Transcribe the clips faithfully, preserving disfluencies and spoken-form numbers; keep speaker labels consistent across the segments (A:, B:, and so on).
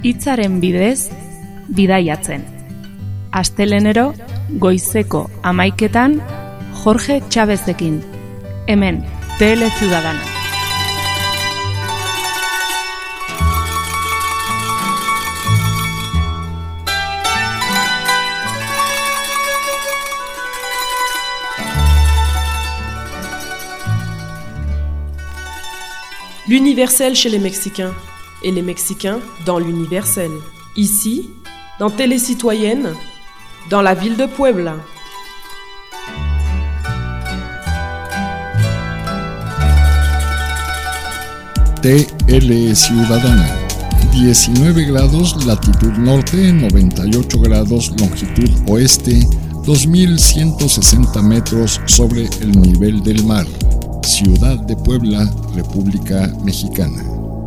A: Hitzaren bidez, bidaiatzen. Astelenero, goizeko hamaiketan, Jorge Chavezekin. Hemen, Tele Ciudadana.
B: L'universel chez les Mexicains, et les Mexicains dans l'universel. Ici, dans Télé Citoyenne, dans la ville de Puebla.
C: T L Ciudadana, diecinueve grados latitud norte, noventa y ocho grados longitud oeste, dos mil ciento sesenta metros sobre el nivel del mar. Ciudad de Puebla, República Mexicana.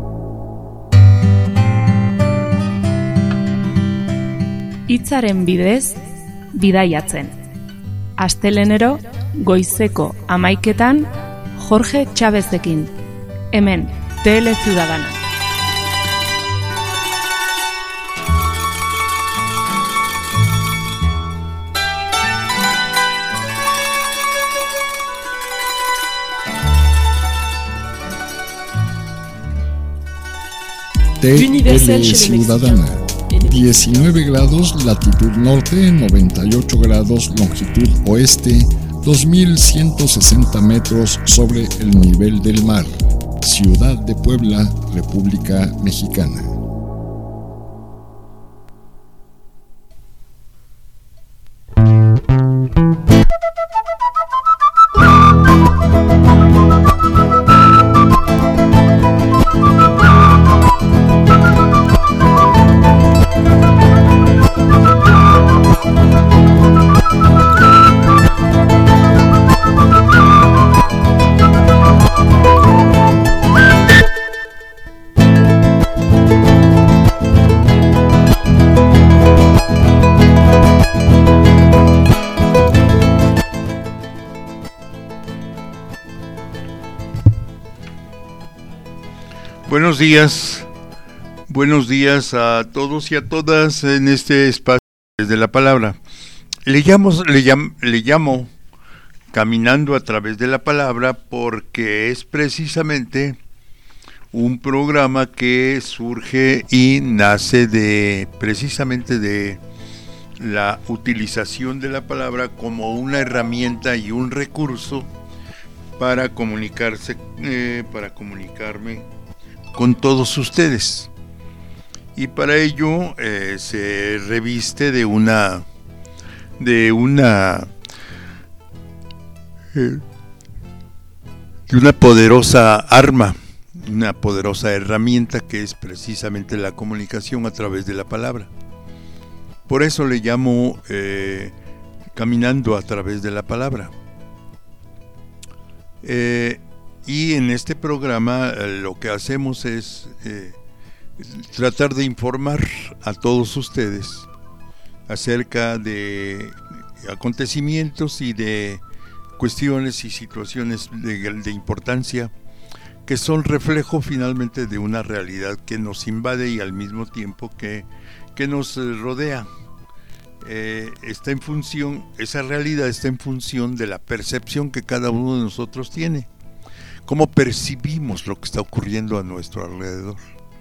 A: Hitzaren bidez, bidaiatzen. Astelenero, goizeko hamaiketan, Jorge Chavezekin. Hemen, Tele Ciudadana.
C: T L Ciudadana, diecinueve grados latitud norte, noventa y ocho grados longitud oeste, dos mil ciento sesenta metros sobre el nivel del mar. Ciudad de Puebla, República Mexicana.
D: Buenos días, buenos días a todos y a todas en este espacio desde la palabra. Le llamo, le llamo, le llamo Caminando a través de la palabra porque es precisamente un programa que surge y nace de precisamente de la utilización de la palabra como una herramienta y un recurso para comunicarse, eh, para comunicarme con todos ustedes, y para ello eh, se reviste de una de una eh, de una poderosa arma, una poderosa herramienta que es precisamente la comunicación a través de la palabra. Por eso le llamo eh, Caminando a través de la palabra. Eh, Y en este programa eh, lo que hacemos es eh, tratar de informar a todos ustedes acerca de acontecimientos y de cuestiones y situaciones de, de importancia que son reflejo finalmente de una realidad que nos invade y al mismo tiempo que, que nos rodea. Eh, está en función, esa realidad está en función de la percepción que cada uno de nosotros tiene. ¿Cómo percibimos lo que está ocurriendo a nuestro alrededor?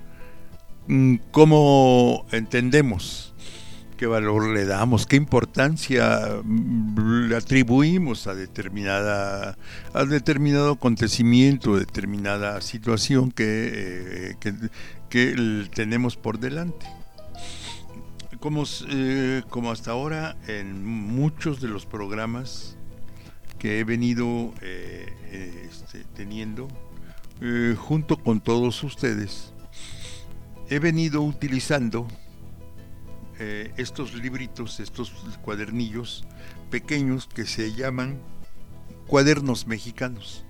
D: ¿Cómo entendemos? ¿Qué valor le damos? ¿Qué importancia le atribuimos a determinada, a determinado acontecimiento, determinada situación que, que, que tenemos por delante? Como, eh, como hasta ahora en muchos de los programas que he venido eh, este, teniendo eh, junto con todos ustedes, he venido utilizando eh, estos libritos, estos cuadernillos pequeños que se llaman cuadernos mexicanos.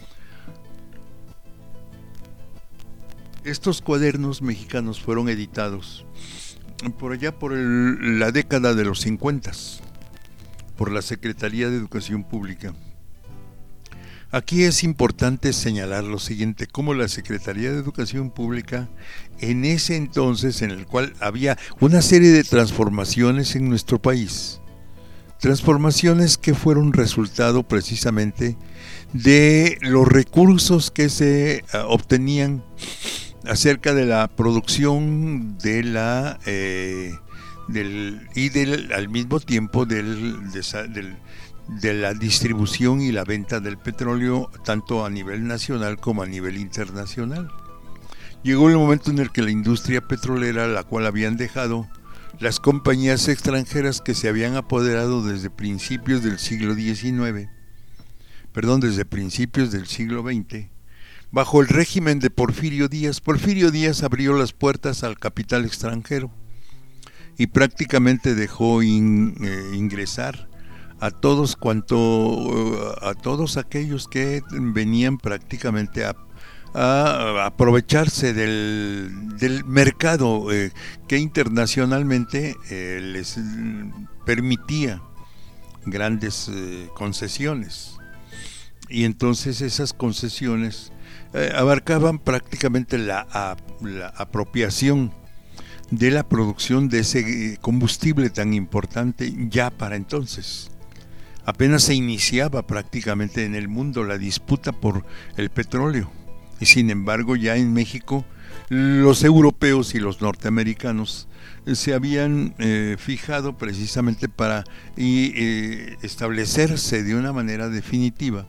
D: Estos cuadernos mexicanos fueron editados por allá por el, la década de los cincuenta por la Secretaría de Educación Pública Aquí es importante señalar lo siguiente, cómo la Secretaría de Educación Pública, en ese entonces en el cual había una serie de transformaciones en nuestro país, transformaciones que fueron resultado precisamente de los recursos que se uh, obtenían acerca de la producción de la eh, del y del al mismo tiempo del, de, del de la distribución y la venta del petróleo tanto a nivel nacional como a nivel internacional. Llegó el momento en el que la industria petrolera, la cual habían dejado las compañías extranjeras que se habían apoderado desde principios del siglo diecinueve, perdón, desde principios del siglo veinte, bajo el régimen de Porfirio Díaz. Porfirio Díaz abrió las puertas al capital extranjero y prácticamente dejó in, eh, ingresar a todos cuanto a todos aquellos que venían prácticamente a, a aprovecharse del, del mercado eh, que internacionalmente eh, les permitía grandes eh, concesiones, y entonces esas concesiones eh, abarcaban prácticamente la, a, la apropiación de la producción de ese combustible tan importante ya para entonces. Apenas se iniciaba prácticamente en el mundo la disputa por el petróleo, y sin embargo ya en México los europeos y los norteamericanos se habían eh, fijado precisamente para y, eh, establecerse de una manera definitiva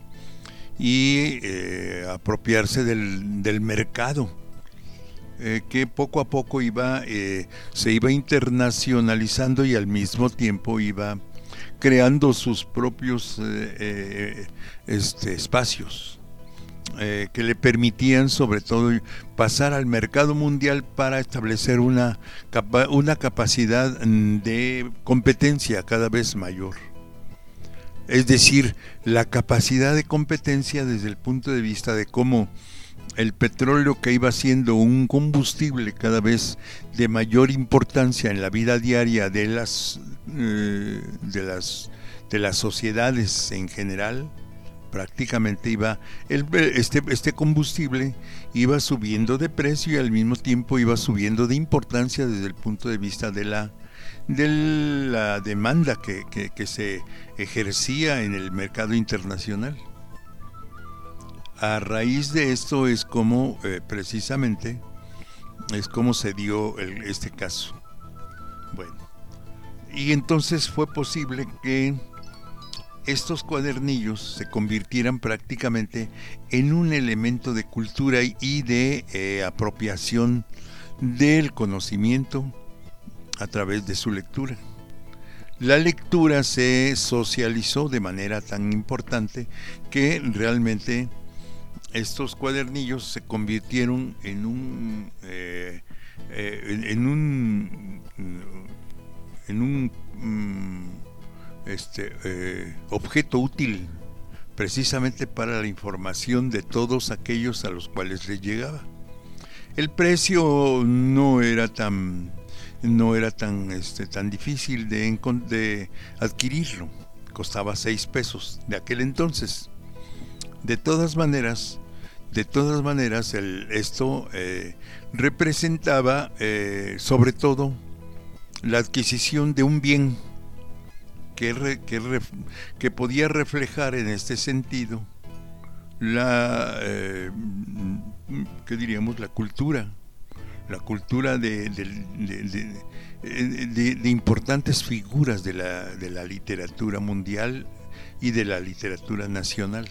D: y eh, apropiarse del, del mercado, eh, que poco a poco iba eh, se iba internacionalizando y al mismo tiempo iba creando sus propios eh, eh, este, espacios eh, que le permitían sobre todo pasar al mercado mundial para establecer una, capa- una capacidad de competencia cada vez mayor. Es decir, la capacidad de competencia desde el punto de vista de cómo el petróleo, que iba siendo un combustible cada vez de mayor importancia en la vida diaria de las eh, de las de las sociedades en general, prácticamente iba el, este este combustible iba subiendo de precio y al mismo tiempo iba subiendo de importancia desde el punto de vista de la de la demanda que, que, que se ejercía en el mercado internacional. A raíz de esto es como eh, precisamente es como se dio el, este caso. Bueno, y entonces fue posible que estos cuadernillos se convirtieran prácticamente en un elemento de cultura y de eh, apropiación del conocimiento a través de su lectura. La lectura se socializó de manera tan importante que realmente estos cuadernillos se convirtieron en un eh, eh, en un en un um, este eh, objeto útil precisamente para la información de todos aquellos a los cuales les llegaba. El precio no era tan no era tan este tan difícil de, de adquirirlo, costaba seis pesos de aquel entonces. De todas maneras, de todas maneras, el, esto eh, representaba eh, sobre todo la adquisición de un bien que, re, que, re, que podía reflejar en este sentido la, eh, ¿qué diríamos? La cultura, la cultura de, de, de, de, de, de importantes figuras de la, de la literatura mundial y de la literatura nacional.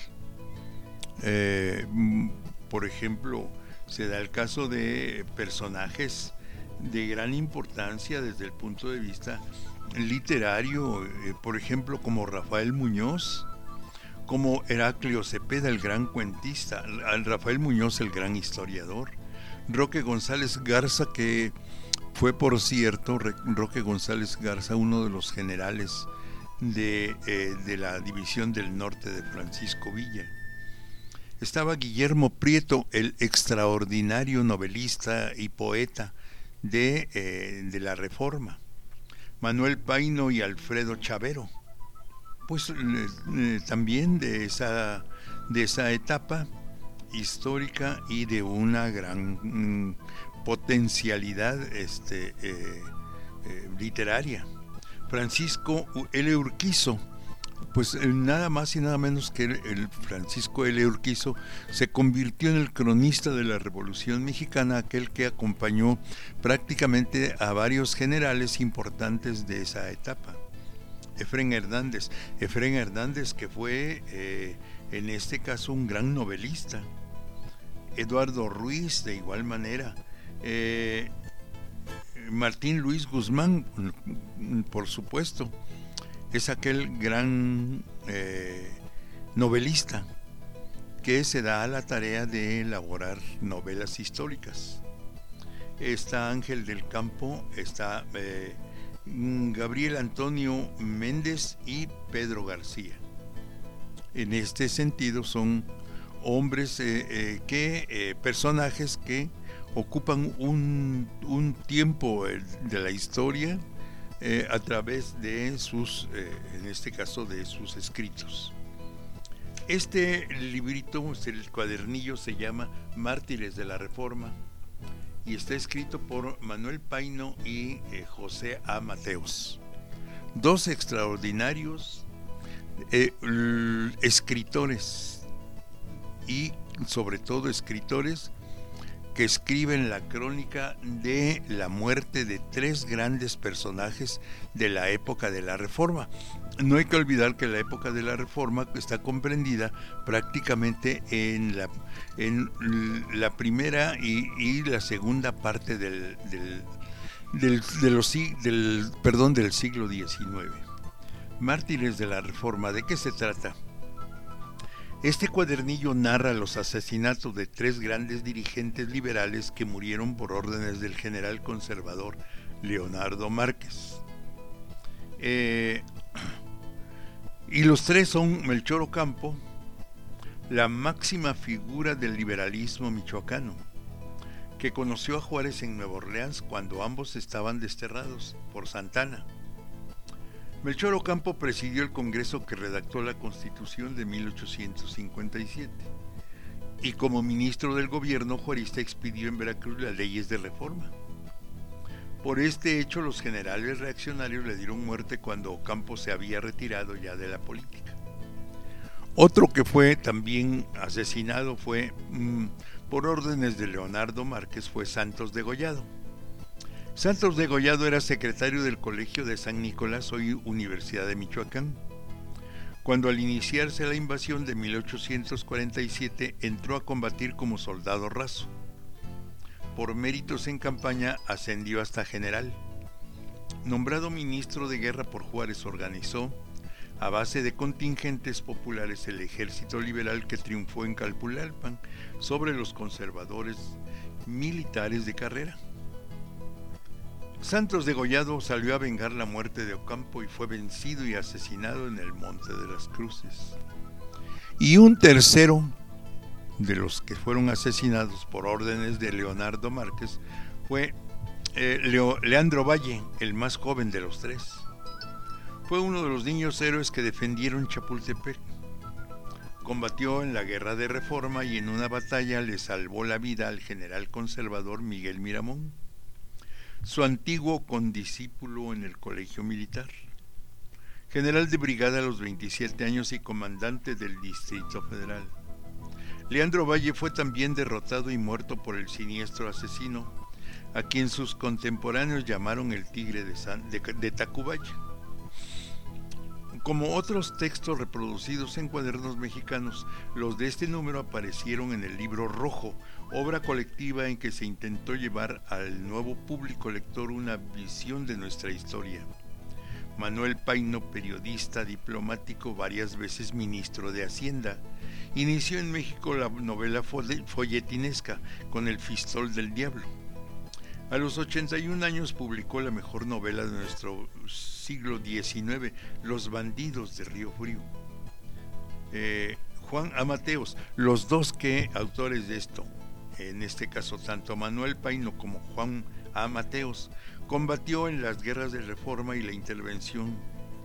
D: Eh, por ejemplo, se da el caso de personajes de gran importancia desde el punto de vista literario, eh, por ejemplo, como Rafael Muñoz, como Heraclio Cepeda, el gran cuentista, Rafael Muñoz, el gran historiador, Roque González Garza, que fue, por cierto, Roque González Garza, uno de los generales de, eh, de la División del Norte de Francisco Villa. Estaba Guillermo Prieto, el extraordinario novelista y poeta de, eh, de la Reforma. Manuel Paino y Alfredo Chavero, pues eh, también de esa, de esa etapa histórica y de una gran mm, potencialidad este, eh, eh, literaria. Francisco L. Urquizo, pues eh, nada más y nada menos que el, el Francisco L. Urquizo se convirtió en el cronista de la Revolución Mexicana, aquel que acompañó prácticamente a varios generales importantes de esa etapa. Efrén Hernández, Efrén Hernández que fue eh, en este caso un gran novelista. Eduardo Ruiz de igual manera, eh, Martín Luis Guzmán, por supuesto, es aquel gran eh, novelista que se da a la tarea de elaborar novelas históricas. Está Ángel del Campo, está eh, Gabriel Antonio Méndez y Pedro García. En este sentido son hombres eh, eh, que eh, personajes que ocupan un, un tiempo eh, de la historia eh, a través de sus, eh, en este caso de sus escritos. Este librito, el cuadernillo, se llama Mártires de la Reforma y está escrito por Manuel Paino y eh, José A. Mateos, dos extraordinarios eh, escritores y sobre todo escritores que escriben la crónica de la muerte de tres grandes personajes de la época de la Reforma. No hay que olvidar que la época de la Reforma está comprendida prácticamente en la, en la primera y, y la segunda parte del, del, del, de los, del, perdón, del siglo diecinueve. Mártires de la Reforma, ¿de qué se trata? Este cuadernillo narra los asesinatos de tres grandes dirigentes liberales que murieron por órdenes del general conservador Leonardo Márquez. Eh, y los tres son Melchor Ocampo, la máxima figura del liberalismo michoacano, que conoció a Juárez en Nueva Orleans cuando ambos estaban desterrados por Santana. Melchor Ocampo presidió el Congreso que redactó la Constitución de mil ochocientos cincuenta y siete y como ministro del gobierno juarista expidió en Veracruz las leyes de reforma. Por este hecho los generales reaccionarios le dieron muerte cuando Ocampo se había retirado ya de la política. Otro que fue también asesinado fue mmm, por órdenes de Leonardo Márquez fue Santos Degollado. Santos Degollado era secretario del Colegio de San Nicolás, hoy Universidad de Michoacán, cuando al iniciarse la invasión de mil ochocientos cuarenta y siete entró a combatir como soldado raso. Por méritos en campaña ascendió hasta general. Nombrado ministro de guerra por Juárez, organizó, a base de contingentes populares, el ejército liberal que triunfó en Calpulalpan sobre los conservadores militares de carrera. Santos Degollado salió a vengar la muerte de Ocampo y fue vencido y asesinado en el Monte de las Cruces. Y un tercero de los que fueron asesinados por órdenes de Leonardo Márquez fue eh, Leo, Leandro Valle, el más joven de los tres. Fue uno de los niños héroes que defendieron Chapultepec. Combatió en la Guerra de Reforma y en una batalla le salvó la vida al general conservador Miguel Miramón, su antiguo condiscípulo en el colegio militar. General de brigada a los veintisiete años y comandante del Distrito Federal. Leandro Valle fue también derrotado y muerto por el siniestro asesino, a quien sus contemporáneos llamaron el Tigre de, San, de, de Tacubaya. Como otros textos reproducidos en cuadernos mexicanos, los de este número aparecieron en el Libro Rojo, obra colectiva en que se intentó llevar al nuevo público lector una visión de nuestra historia. Manuel Paino, periodista, diplomático, varias veces ministro de Hacienda, inició en México la novela folletinesca con El Fistol del Diablo. A los ochenta y un años publicó la mejor novela de nuestro siglo diecinueve, Los bandidos de Río Frío. Eh, Juan A. Mateos, los dos que autores de esto, en este caso tanto Manuel Paino como Juan A. Mateos, combatió en las guerras de Reforma y la intervención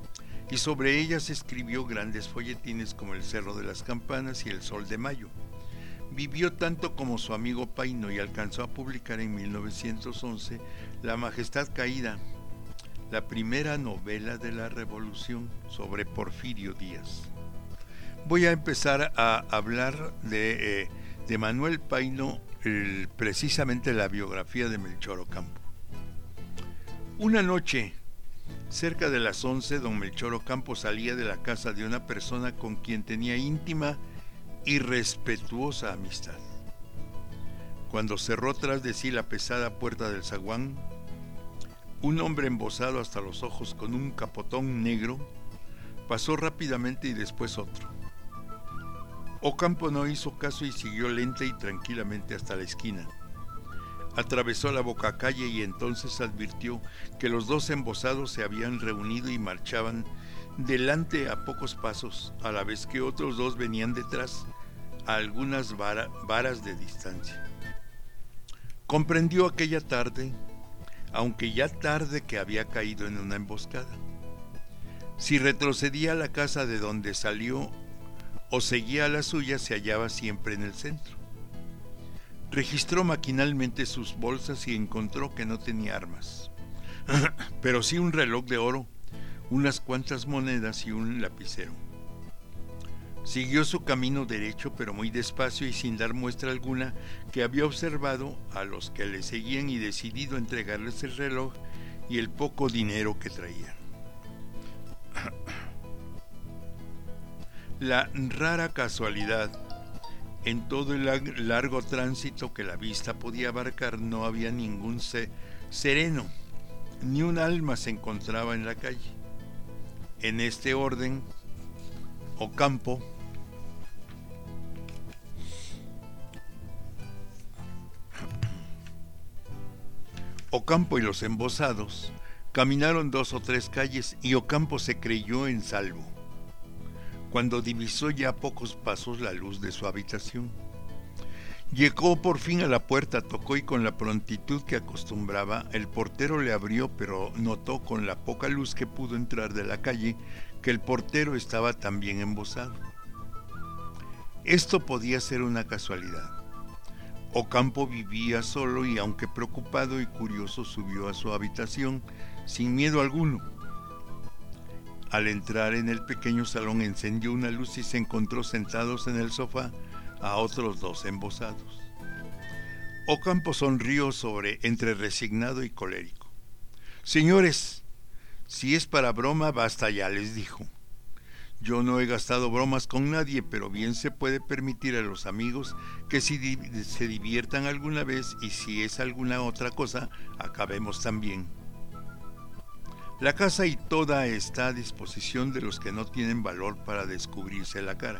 D: y sobre ellas escribió grandes folletines como El Cerro de las Campanas y El Sol de Mayo. Vivió tanto como su amigo Paino y alcanzó a publicar en mil novecientos once La Majestad Caída, la primera novela de la Revolución sobre Porfirio Díaz. Voy a empezar a hablar de, eh, de Manuel Paino, el, precisamente la biografía de Melchor Ocampo. Una noche, cerca de las once, don Melchor Ocampo salía de la casa de una persona con quien tenía íntima y respetuosa amistad. Cuando cerró tras de sí la pesada puerta del zaguán, un hombre embozado hasta los ojos con un capotón negro pasó rápidamente y después otro. Ocampo no hizo caso y siguió lenta y tranquilamente hasta la esquina. Atravesó la bocacalle y entonces advirtió que los dos embozados se habían reunido y marchaban delante a pocos pasos, a la vez que otros dos venían detrás a algunas vara, varas de distancia. Comprendió aquella tarde, aunque ya tarde, que había caído en una emboscada. Si retrocedía a la casa de donde salió o seguía a la suya, se hallaba siempre en el centro. Registró maquinalmente sus bolsas y encontró que no tenía armas, pero sí un reloj de oro, unas cuantas monedas y un lapicero. Siguió su camino derecho, pero muy despacio y sin dar muestra alguna que había observado a los que le seguían y decidido entregarles el reloj y el poco dinero que traía. La rara casualidad, en todo el largo tránsito que la vista podía abarcar, no había ningún se- sereno, ni un alma se encontraba en la calle. En este orden, Ocampo Ocampo y los embozados caminaron dos o tres calles y Ocampo se creyó en salvo, cuando divisó ya a pocos pasos la luz de su habitación. Llegó por fin a la puerta, tocó y con la prontitud que acostumbraba, el portero le abrió, pero notó con la poca luz que pudo entrar de la calle que el portero estaba también embozado. Esto podía ser una casualidad. Ocampo vivía solo y, aunque preocupado y curioso, subió a su habitación sin miedo alguno. Al entrar en el pequeño salón, encendió una luz y se encontró sentados en el sofá a otros dos embozados. Ocampo sonrió sobre, entre resignado y colérico. «Señores, si es para broma, basta ya», les dijo. «Yo no he gastado bromas con nadie, pero bien se puede permitir a los amigos que si di- se diviertan alguna vez, y si es alguna otra cosa, acabemos también. La casa y toda está a disposición de los que no tienen valor para descubrirse la cara».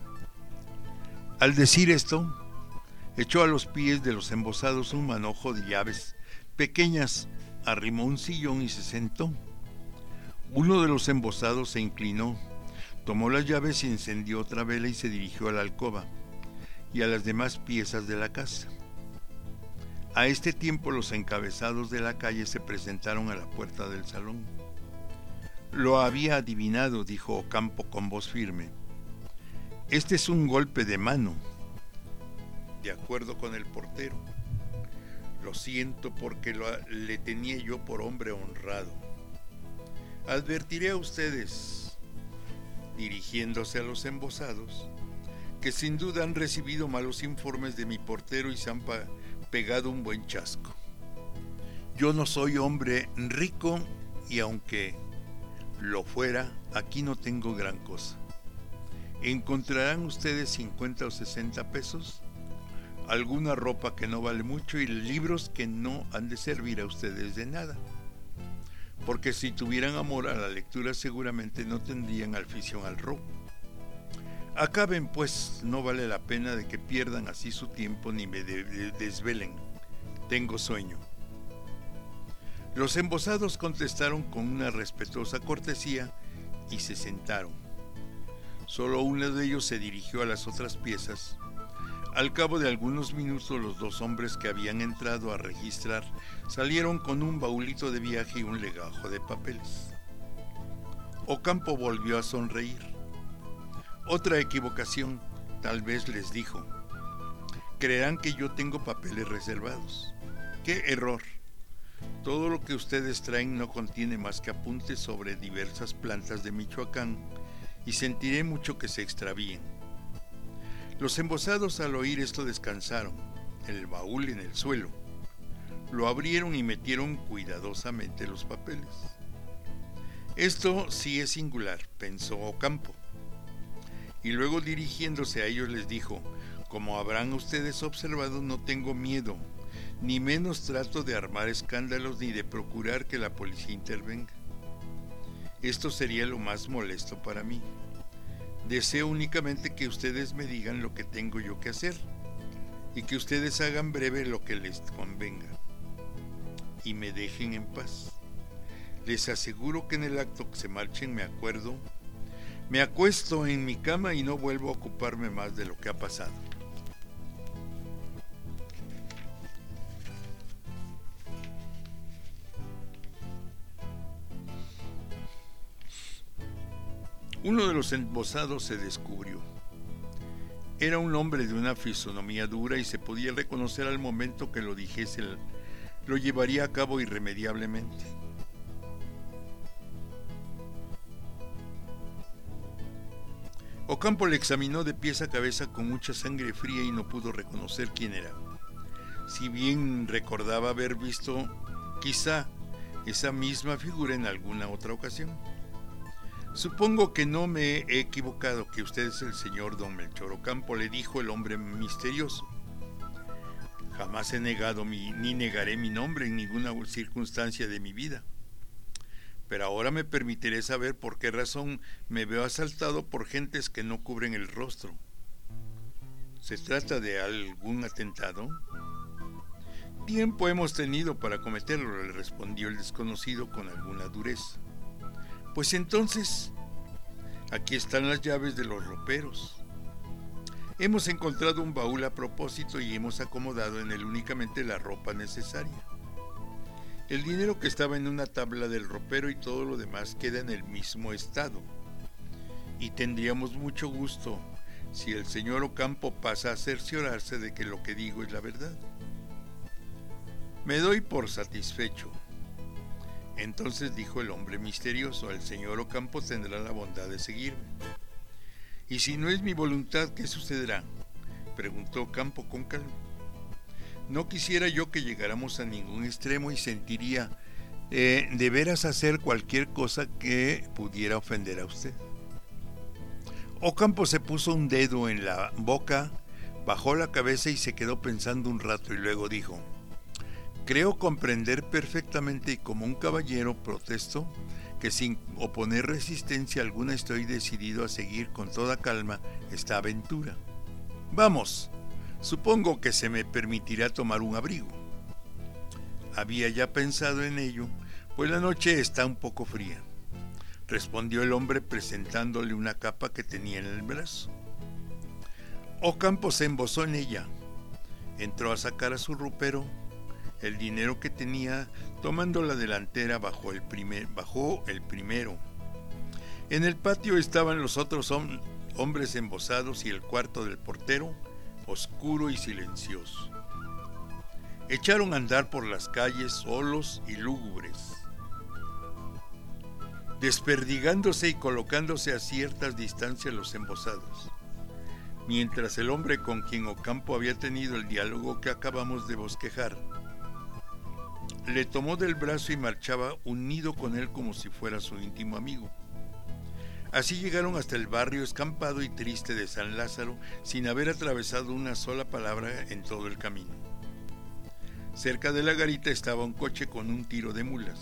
D: Al decir esto, echó a los pies de los embozados un manojo de llaves pequeñas, arrimó un sillón y se sentó. Uno de los embozados se inclinó, tomó las llaves y encendió otra vela y se dirigió a la alcoba y a las demás piezas de la casa. A este tiempo los encabezados de la calle se presentaron a la puerta del salón. «Lo había adivinado», dijo Ocampo con voz firme. «Este es un golpe de mano, de acuerdo con el portero. Lo siento porque lo, le tenía yo por hombre honrado. Advertiré a ustedes», dirigiéndose a los embozados, «que sin duda han recibido malos informes de mi portero y se han pa- pegado un buen chasco. Yo no soy hombre rico y aunque lo fuera, aquí no tengo gran cosa. Encontrarán ustedes cincuenta o sesenta pesos, alguna ropa que no vale mucho y libros que no han de servir a ustedes de nada, porque si tuvieran amor a la lectura seguramente no tendrían afición al robo. Acaben pues, no vale la pena de que pierdan así su tiempo ni me de- de- desvelen. Tengo sueño». Los embozados contestaron con una respetuosa cortesía y se sentaron. Solo uno de ellos se dirigió a las otras piezas. Al cabo de algunos minutos, los dos hombres que habían entrado a registrar salieron con un baulito de viaje y un legajo de papeles. Ocampo volvió a sonreír. Otra equivocación, tal vez, les dijo. Creerán que yo tengo papeles reservados. ¡Qué error! Todo lo que ustedes traen no contiene más que apuntes sobre diversas plantas de Michoacán y sentiré mucho que se extravíen. Los embosados al oír esto descansaron, el baúl en el suelo. Lo abrieron y metieron cuidadosamente los papeles. Esto sí es singular, pensó Ocampo. Y luego, dirigiéndose a ellos, les dijo: como habrán ustedes observado, no tengo miedo, ni menos trato de armar escándalos ni de procurar que la policía intervenga. Esto sería lo más molesto para mí. Deseo únicamente que ustedes me digan lo que tengo yo que hacer y que ustedes hagan breve lo que les convenga y me dejen en paz. Les aseguro que en el acto que se marchen me acuerdo, me acuesto en mi cama y no vuelvo a ocuparme más de lo que ha pasado. Uno de los embosados se descubrió. Era un hombre de una fisonomía dura y se podía reconocer al momento que lo dijese, lo llevaría a cabo irremediablemente. Ocampo le examinó de pies a cabeza con mucha sangre fría y no pudo reconocer quién era. Si bien recordaba haber visto, quizá, esa misma figura en alguna otra ocasión. Supongo que no me he equivocado, que usted es el señor don Melchor Ocampo, le dijo el hombre misterioso. Jamás he negado mi, ni negaré mi nombre en ninguna circunstancia de mi vida. Pero ahora me permitiré saber por qué razón me veo asaltado por gentes que no cubren el rostro. ¿Se trata de algún atentado? Tiempo hemos tenido para cometerlo, le respondió el desconocido con alguna dureza. Pues entonces, aquí están las llaves de los roperos. Hemos encontrado un baúl a propósito y hemos acomodado en él únicamente la ropa necesaria. El dinero que estaba en una tabla del ropero y todo lo demás queda en el mismo estado. Y tendríamos mucho gusto si el señor Ocampo pasa a cerciorarse de que lo que digo es la verdad. Me doy por satisfecho. Entonces dijo el hombre misterioso: el señor Ocampo tendrá la bondad de seguirme. Y si no es mi voluntad, ¿qué sucederá?, preguntó Ocampo con calma. No quisiera yo que llegáramos a ningún extremo y sentiría eh, de veras hacer cualquier cosa que pudiera ofender a usted. Ocampo se puso un dedo en la boca, bajó la cabeza y se quedó pensando un rato y luego dijo: creo comprender perfectamente y como un caballero protesto que sin oponer resistencia alguna estoy decidido a seguir con toda calma esta aventura. Vamos, supongo que se me permitirá tomar un abrigo. Había ya pensado en ello, pues la noche está un poco fría, respondió el hombre presentándole una capa que tenía en el brazo. Ocampo se embozó en ella, entró a sacar a su ropero el dinero que tenía, tomando la delantera bajo el, primer, bajó el primero. En el patio estaban los otros hom- hombres embosados y el cuarto del portero, oscuro y silencioso. Echaron a andar por las calles solos y lúgubres, desperdigándose y colocándose a ciertas distancias los embosados, mientras el hombre con quien Ocampo había tenido el diálogo que acabamos de bosquejar le tomó del brazo y marchaba unido con él como si fuera su íntimo amigo. Así llegaron hasta el barrio escampado y triste de San Lázaro sin haber atravesado una sola palabra en todo el camino. Cerca de la garita estaba un coche con un tiro de mulas.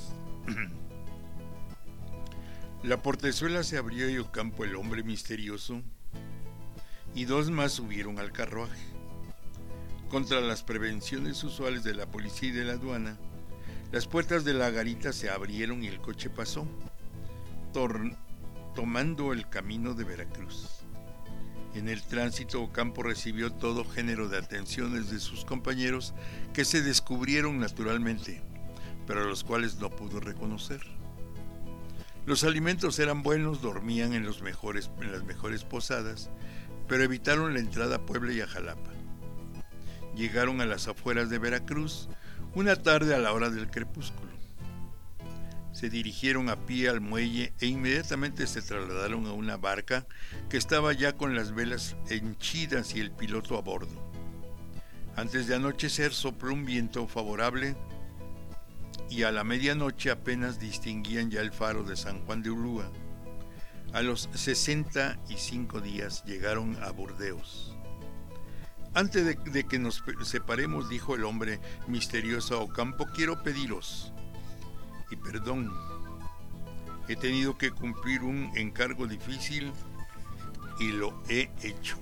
D: La portezuela se abrió y Ocampo, el hombre misterioso, y dos más subieron al carruaje. Contra las prevenciones usuales de la policía y de la aduana, las puertas de la garita se abrieron y el coche pasó, tor- tomando el camino de Veracruz. En el tránsito, Ocampo recibió todo género de atenciones de sus compañeros que se descubrieron naturalmente, pero a los cuales no pudo reconocer. Los alimentos eran buenos, dormían en, los mejores, en las mejores posadas, pero evitaron la entrada a Puebla y a Jalapa. Llegaron a las afueras de Veracruz una tarde a la hora del crepúsculo. Se dirigieron a pie al muelle e inmediatamente se trasladaron a una barca que estaba ya con las velas henchidas y el piloto a bordo. Antes de anochecer sopló un viento favorable y a la medianoche apenas distinguían ya el faro de San Juan de Ulúa. A los sesenta y cinco días llegaron a Burdeos. Antes de, de que nos separemos, dijo el hombre misterioso a Ocampo, quiero pediros, y perdón, he tenido que cumplir un encargo difícil y lo he hecho.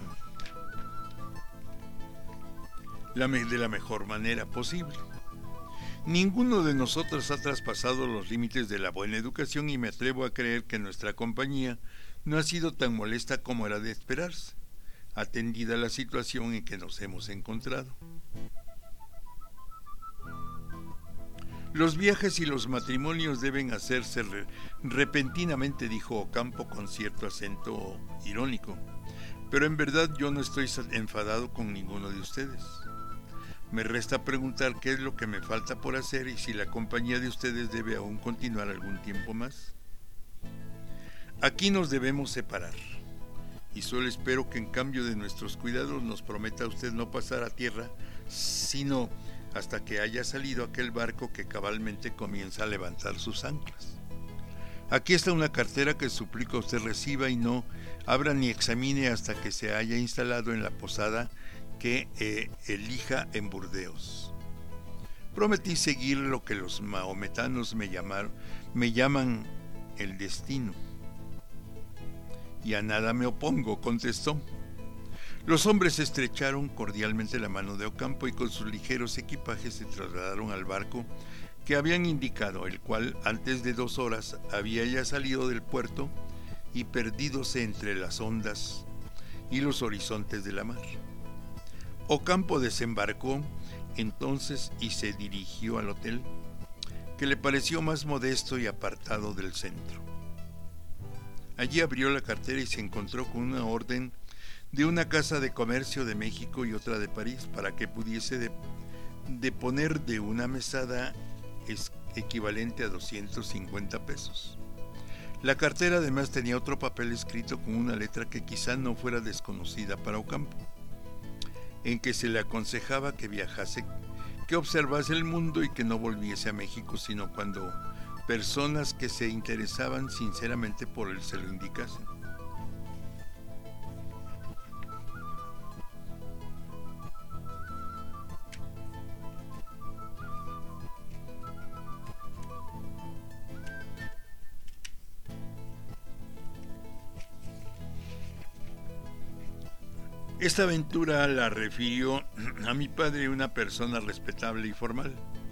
D: La me, de la mejor manera posible. Ninguno de nosotros ha traspasado los límites de la buena educación y me atrevo a creer que nuestra compañía no ha sido tan molesta como era de esperarse, atendida la situación en que nos hemos encontrado. Los viajes y los matrimonios deben hacerse re- repentinamente, dijo Ocampo con cierto acento irónico, pero en verdad yo no estoy enfadado con ninguno de ustedes. Me resta preguntar qué es lo que me falta por hacer y si la compañía de ustedes debe aún continuar algún tiempo más. Aquí nos debemos separar, y solo espero que en cambio de nuestros cuidados nos prometa usted no pasar a tierra, sino hasta que haya salido aquel barco que cabalmente comienza a levantar sus anclas. Aquí está una cartera que suplico usted reciba y no abra ni examine hasta que se haya instalado en la posada que eh, elija en Burdeos. Prometí seguir lo que los mahometanos me, llamaron, me llaman el destino. Y a nada me opongo, contestó. Los hombres estrecharon cordialmente la mano de Ocampo y con sus ligeros equipajes se trasladaron al barco que habían indicado, el cual antes de dos horas había ya salido del puerto y perdidose entre las ondas y los horizontes de la mar. Ocampo desembarcó entonces y se dirigió al hotel, que le pareció más modesto y apartado del centro. Allí abrió la cartera y se encontró con una orden de una casa de comercio de México y otra de París para que pudiese de, de poner de una mesada es equivalente a doscientos cincuenta pesos. La cartera además tenía otro papel escrito con una letra que quizá no fuera desconocida para Ocampo, en que se le aconsejaba que viajase, que observase el mundo y que no volviese a México sino cuando personas que se interesaban sinceramente por él se lo indicasen. Esta aventura la refirió a mi padre, una persona respetable y formal.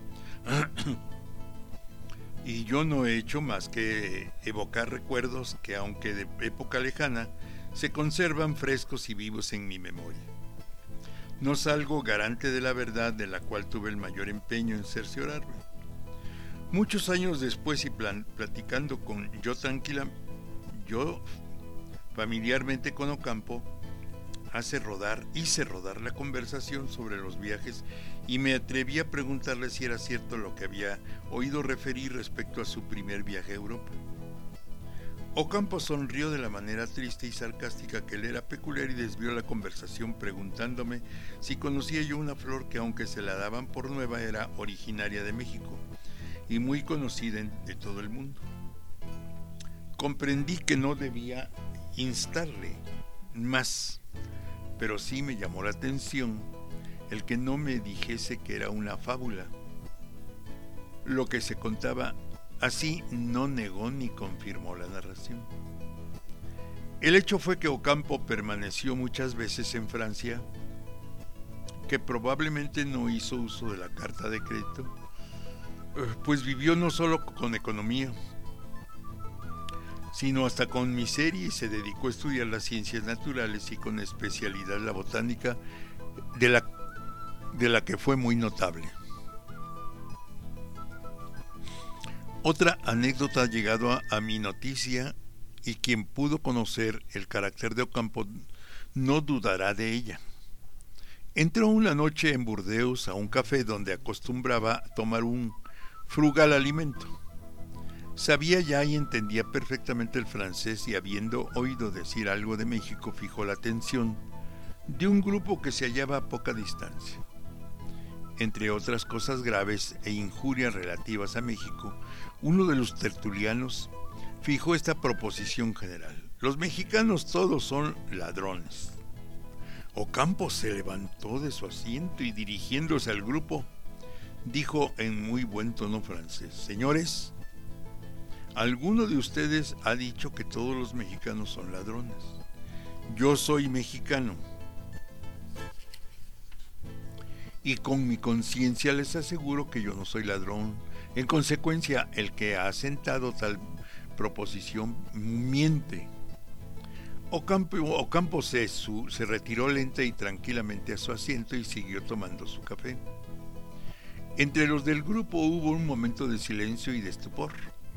D: Y yo no he hecho más que evocar recuerdos que, aunque de época lejana, se conservan frescos y vivos en mi memoria. No salgo garante de la verdad de la cual tuve el mayor empeño en cerciorarme. Muchos años después y plan, platicando con yo tranquila, yo familiarmente con Ocampo, hace rodar, hice rodar la conversación sobre los viajes y me atreví a preguntarle si era cierto lo que había oído referir respecto a su primer viaje a Europa. Ocampo sonrió de la manera triste y sarcástica que le era peculiar y desvió la conversación preguntándome si conocía yo una flor que, aunque se la daban por nueva, era originaria de México y muy conocida en, de todo el mundo. Comprendí que no debía instarle más, pero sí me llamó la atención el que no me dijese que era una fábula. Lo que se contaba así no negó ni confirmó la narración. El hecho fue que Ocampo permaneció muchas veces en Francia, que probablemente no hizo uso de la carta de crédito, pues vivió no solo con economía, sino hasta con miseria, y se dedicó a estudiar las ciencias naturales y con especialidad la botánica, de la, de la que fue muy notable. Otra anécdota ha llegado a, a mi noticia y quien pudo conocer el carácter de Ocampo no dudará de ella. Entró una noche en Burdeos a un café donde acostumbraba tomar un frugal alimento. Sabía ya y entendía perfectamente el francés y habiendo oído decir algo de México fijó la atención de un grupo que se hallaba a poca distancia. Entre otras cosas graves e injurias relativas a México, uno de los tertulianos fijó esta proposición general: los mexicanos todos son ladrones. Ocampo se levantó de su asiento y dirigiéndose al grupo, dijo en muy buen tono francés: señores, alguno de ustedes ha dicho que todos los mexicanos son ladrones. Yo soy mexicano y con mi conciencia les aseguro que yo no soy ladrón. En consecuencia, el que ha asentado tal proposición miente. Ocampo, Ocampo se, su, se retiró lenta y tranquilamente a su asiento y siguió tomando su café. Entre los del grupo hubo un momento de silencio y de estupor,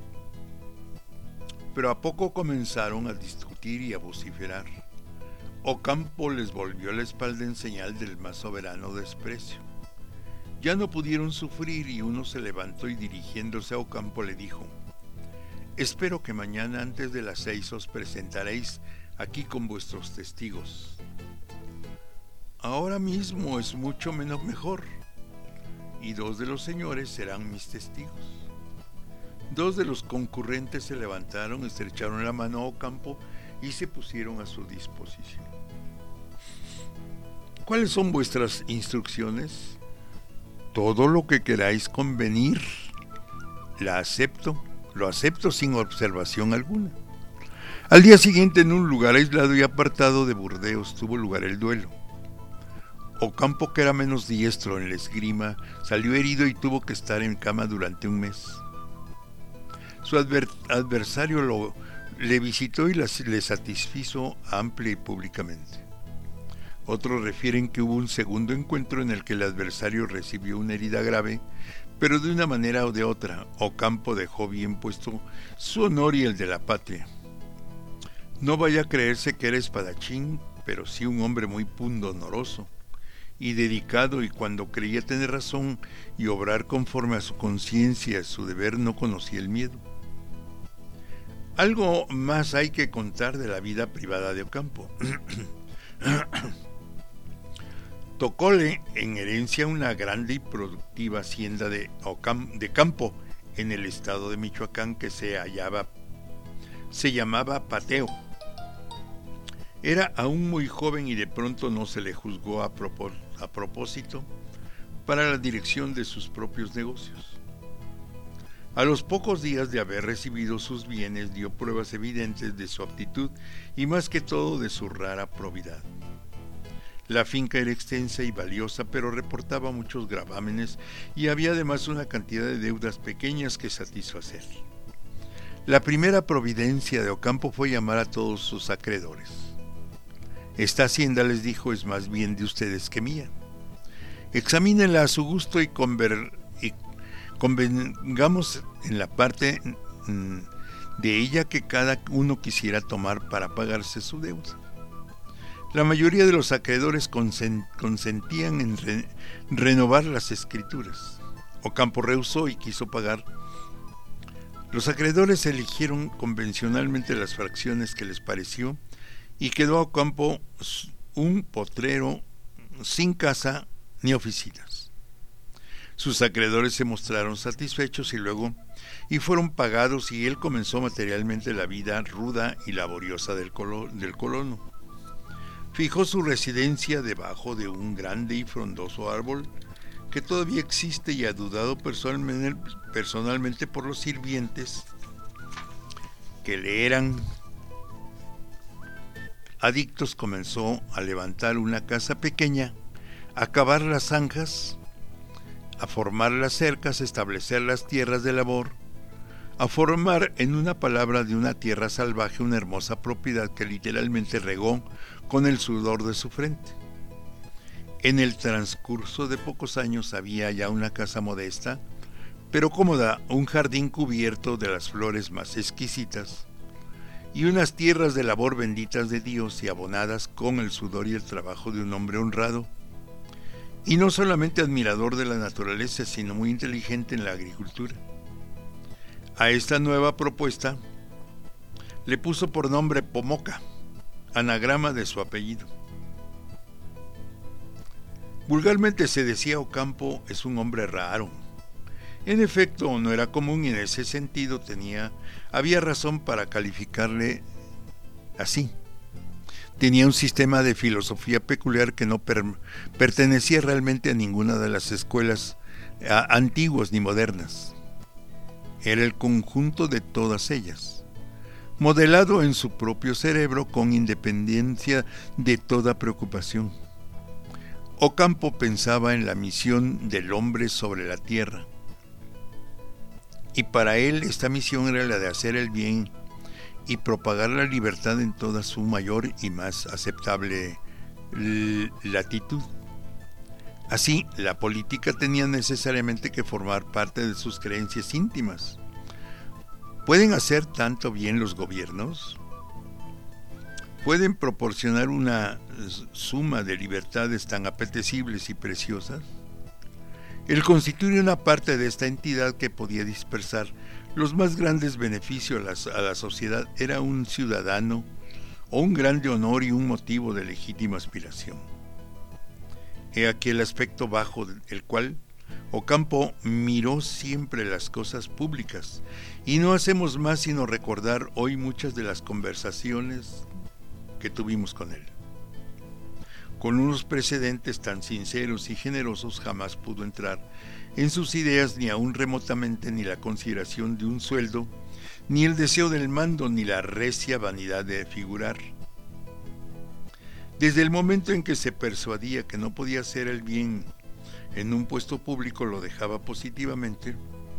D: pero a poco comenzaron a discutir y a vociferar. Ocampo les volvió la espalda en señal del más soberano desprecio. Ya no pudieron sufrir y uno se levantó y dirigiéndose a Ocampo le dijo: espero que mañana antes de las seis os presentaréis aquí con vuestros testigos. Ahora mismo es mucho menos mejor, y dos de los señores serán mis testigos. Dos de los concurrentes se levantaron, estrecharon la mano a Ocampo y se pusieron a su disposición. ¿Cuáles son vuestras instrucciones? Todo lo que queráis convenir, la acepto, lo acepto sin observación alguna. Al día siguiente, en un lugar aislado y apartado de Burdeos, tuvo lugar el duelo. Ocampo, que era menos diestro en la esgrima, salió herido y tuvo que estar en cama durante un mes. Su adver- adversario lo, le visitó y las, le satisfizo amplia y públicamente. Otros refieren que hubo un segundo encuentro en el que el adversario recibió una herida grave, pero de una manera o de otra, Ocampo dejó bien puesto su honor y el de la patria. No vaya a creerse que era espadachín, pero sí un hombre muy pundonoroso y dedicado, y cuando creía tener razón y obrar conforme a su conciencia, su deber, no conocía el miedo. Algo más hay que contar de la vida privada de Ocampo. Tocóle en herencia una grande y productiva hacienda de, Ocam, de campo en el estado de Michoacán que se hallaba, se llamaba Pateo. Era aún muy joven y de pronto no se le juzgó a, propós, a propósito para la dirección de sus propios negocios. A los pocos días de haber recibido sus bienes dio pruebas evidentes de su aptitud y más que todo de su rara probidad. La finca era extensa y valiosa, pero reportaba muchos gravámenes y había además una cantidad de deudas pequeñas que satisfacer. La primera providencia de Ocampo fue llamar a todos sus acreedores. Esta hacienda, les dijo, es más bien de ustedes que mía. Examínenla a su gusto y, conver- y convengamos en la parte mm, de ella que cada uno quisiera tomar para pagarse su deuda. La mayoría de los acreedores consent- consentían en re- renovar las escrituras. Ocampo rehusó y quiso pagar. Los acreedores eligieron convencionalmente las fracciones que les pareció y quedó a Ocampo un potrero sin casa ni oficinas. Sus acreedores se mostraron satisfechos y luego y fueron pagados, y él comenzó materialmente la vida ruda y laboriosa del, colo- del colono. Fijó su residencia debajo de un grande y frondoso árbol que todavía existe y adudado personalmente, personalmente por los sirvientes que le eran adictos. Comenzó a levantar una casa pequeña, a cavar las zanjas, a formar las cercas, a establecer las tierras de labor, a formar, en una palabra, de una tierra salvaje una hermosa propiedad que literalmente regó con el sudor de su frente. En el transcurso de pocos años había ya una casa modesta, pero cómoda, un jardín cubierto de las flores más exquisitas y unas tierras de labor benditas de Dios y abonadas con el sudor y el trabajo de un hombre honrado, y no solamente admirador de la naturaleza, sino muy inteligente en la agricultura. A esta nueva propuesta le puso por nombre Pomoca, anagrama de su apellido. Vulgarmente se decía Ocampo es un hombre raro. En efecto, no era común y en ese sentido tenía, había razón para calificarle así. Tenía un sistema de filosofía peculiar que no per, pertenecía realmente a ninguna de las escuelas a, antiguas ni modernas. Era el conjunto de todas ellas, modelado en su propio cerebro con independencia de toda preocupación. Ocampo pensaba en la misión del hombre sobre la tierra, y para él esta misión era la de hacer el bien y propagar la libertad en toda su mayor y más aceptable latitud. Así, la política tenía necesariamente que formar parte de sus creencias íntimas. ¿Pueden hacer tanto bien los gobiernos? ¿Pueden proporcionar una suma de libertades tan apetecibles y preciosas? Él constituye una parte de esta entidad que podía dispersar los más grandes beneficios a la, a la sociedad. Era un ciudadano o un grande honor y un motivo de legítima aspiración. He aquí el aspecto bajo del cual Ocampo miró siempre las cosas públicas, y no hacemos más sino recordar hoy muchas de las conversaciones que tuvimos con él. Con unos precedentes tan sinceros y generosos jamás pudo entrar en sus ideas ni aún remotamente ni la consideración de un sueldo, ni el deseo del mando, ni la recia vanidad de figurar. Desde el momento en que se persuadía que no podía hacer el bien en un puesto público, lo dejaba positivamente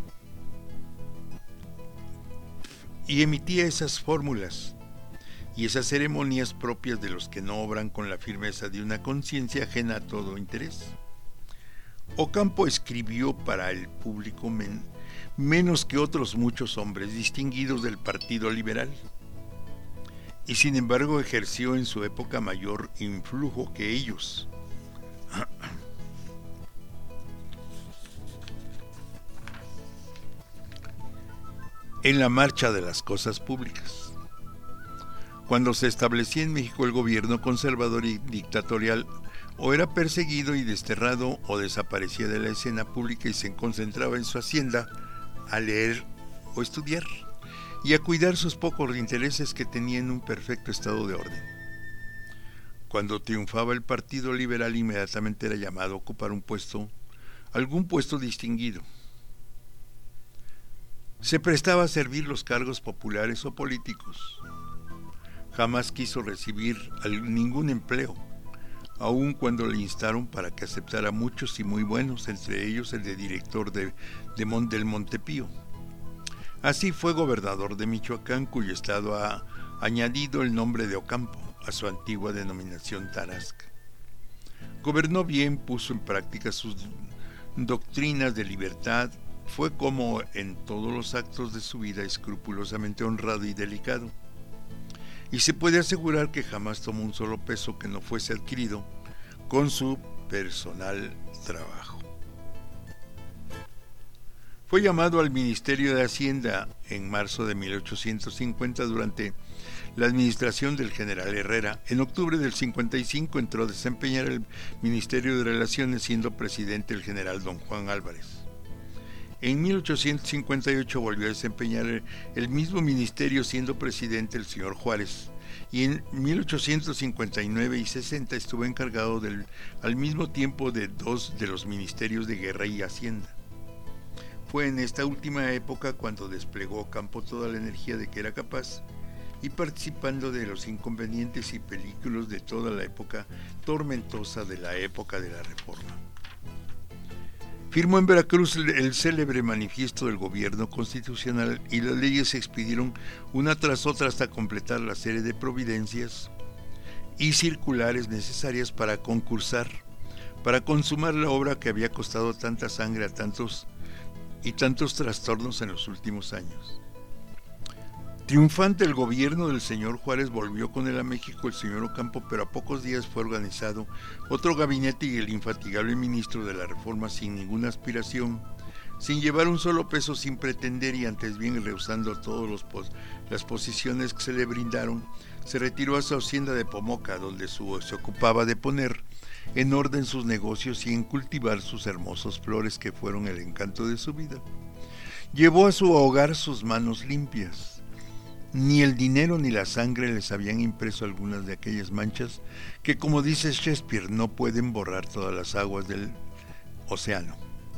D: y emitía esas fórmulas y esas ceremonias propias de los que no obran con la firmeza de una conciencia ajena a todo interés. Ocampo escribió para el público men, menos que otros muchos hombres distinguidos del Partido Liberal, y sin embargo ejerció en su época mayor influjo que ellos. En la marcha de las cosas públicas. Cuando se establecía en México el gobierno conservador y dictatorial, o era perseguido y desterrado o desaparecía de la escena pública y se concentraba en su hacienda a leer o estudiar y a cuidar sus pocos intereses que tenía en un perfecto estado de orden. Cuando triunfaba el Partido Liberal, inmediatamente era llamado a ocupar un puesto, algún puesto distinguido. Se prestaba a servir los cargos populares o políticos. Jamás quiso recibir ningún empleo, aun cuando le instaron para que aceptara muchos y muy buenos, entre ellos el de director de, de Mon, del Montepío. Así fue gobernador de Michoacán, cuyo estado ha añadido el nombre de Ocampo a su antigua denominación Tarasca. Gobernó bien, puso en práctica sus doctrinas de libertad, fue como en todos los actos de su vida escrupulosamente honrado y delicado. Y se puede asegurar que jamás tomó un solo peso que no fuese adquirido con su personal trabajo. Fue llamado al Ministerio de Hacienda en marzo de mil ochocientos cincuenta durante la administración del general Herrera. En octubre del cincuenta y cinco entró a desempeñar el Ministerio de Relaciones, siendo presidente el general don Juan Álvarez. En mil ochocientos cincuenta y ocho volvió a desempeñar el mismo ministerio, siendo presidente el señor Juárez, y en mil ochocientos cincuenta y nueve y sesenta estuvo encargado del, al mismo tiempo de dos de los ministerios de Guerra y Hacienda. Fue en esta última época cuando desplegó Ocampo toda la energía de que era capaz, y participando de los inconvenientes y peligros de toda la época tormentosa de la época de la Reforma. Firmó en Veracruz el célebre manifiesto del gobierno constitucional y las leyes se expidieron una tras otra hasta completar la serie de providencias y circulares necesarias para concursar, para consumar la obra que había costado tanta sangre a tantos y tantos trastornos en los últimos años. Triunfante el gobierno del señor Juárez, volvió con él a México el señor Ocampo, pero a pocos días fue organizado otro gabinete y el infatigable ministro de la Reforma, sin ninguna aspiración, sin llevar un solo peso, sin pretender y antes bien rehusando todas los pos las posiciones que se le brindaron, se retiró a su hacienda de Pomoca, donde su, se ocupaba de poner en orden sus negocios y en cultivar sus hermosas flores que fueron el encanto de su vida. Llevó a su hogar sus manos limpias. Ni el dinero ni la sangre les habían impreso algunas de aquellas manchas que, como dice Shakespeare, no pueden borrar todas las aguas del océano.